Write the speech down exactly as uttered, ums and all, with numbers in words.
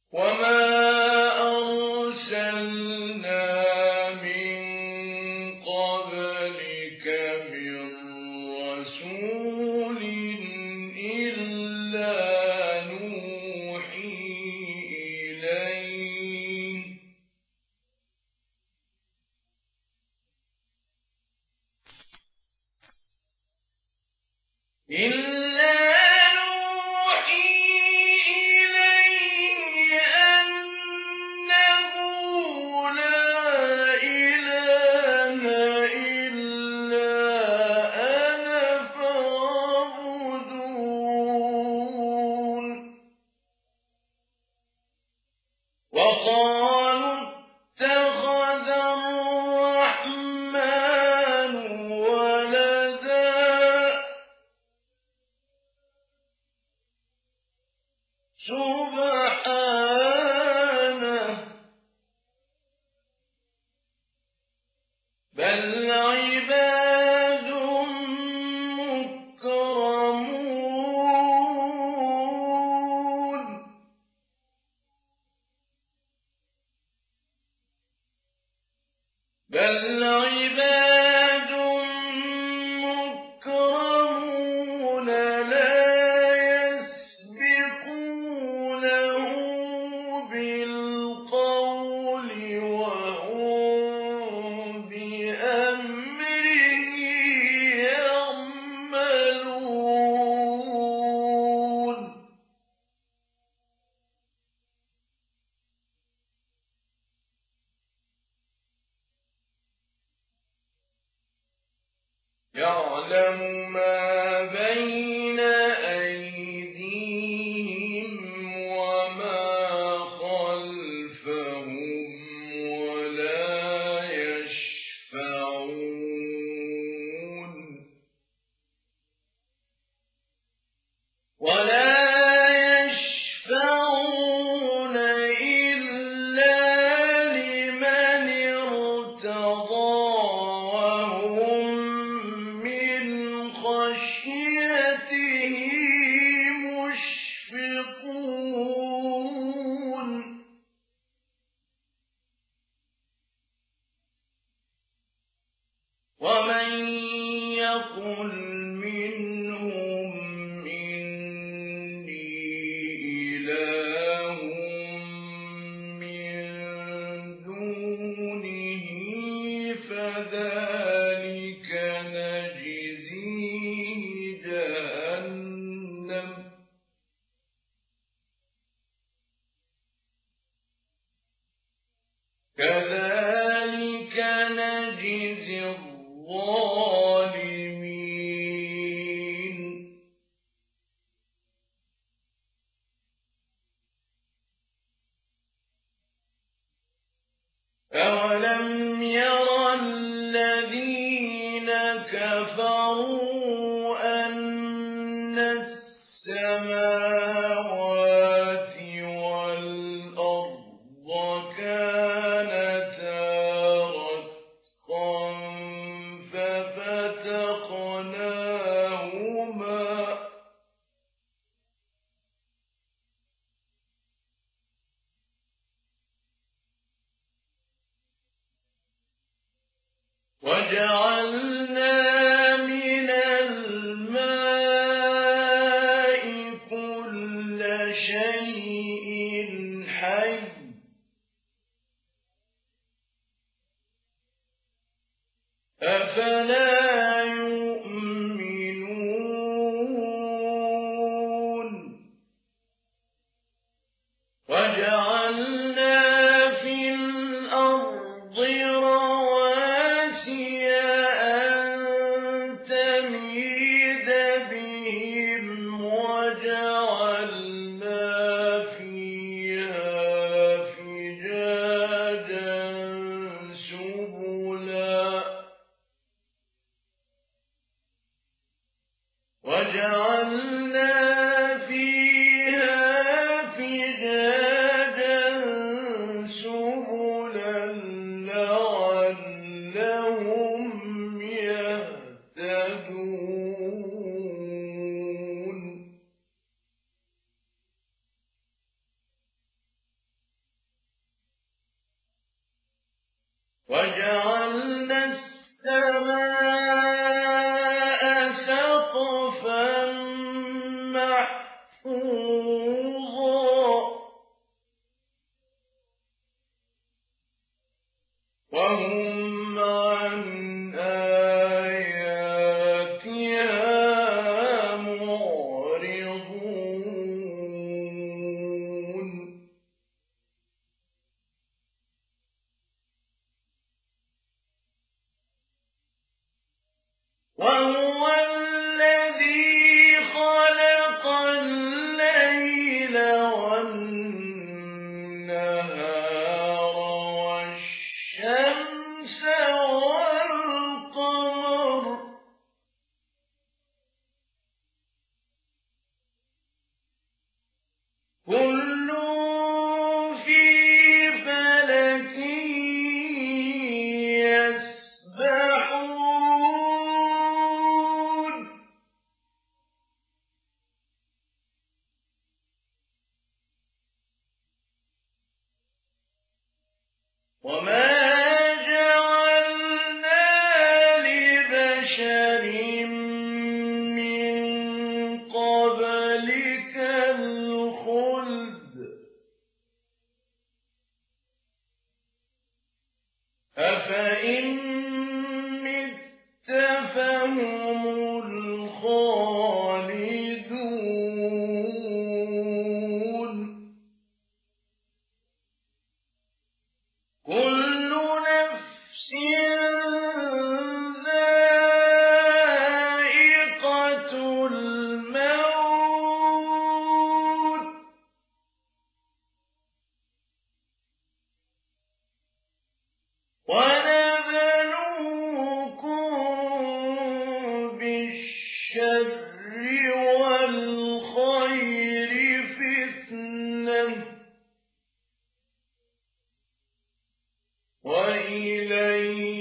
وما أرسلنا من قبلك من رسول إلا نوحي إليه إلا وقالوا اتخذ الرحمن ولدا سبحانه بل عباد مكرمون بل عباد مكرمون لا يسبقونه بالقول وهم بأمره يعملون يعلم ما بين أيديهم وما خلفهم ولا يشفعون ولا يشفعون إلا لمن ارتضى وهم من خشيته مشفقون ومن يقل منهم إني إله من دونه فذلك نجزيه جهنم كذلك نجزي الظالمين أولم ير الذين كفروا أن السماوات والأرض كانتا رتقا ففتقناهما وجعلنا من الماء كل شيء حي أفلا يؤمنون وجعلنا في الأرض رواسي أن تميد بهم وجعلنا فيها فجاجا سبلا وجعلنا فيها فجاجا سبلا لعلهم يهتدون سقفا محفوظا وهم عن آياتها معرضون وهو الذي خلق الليل والنهار والشمس والقمر كل في فلك يسبحون وما جعلنا لبشر من قبلك الخلد أفإن مت فهم الخالدون كل نفس ذائقة الموت ونبلوكم بالشر والخير فتنة وإلينا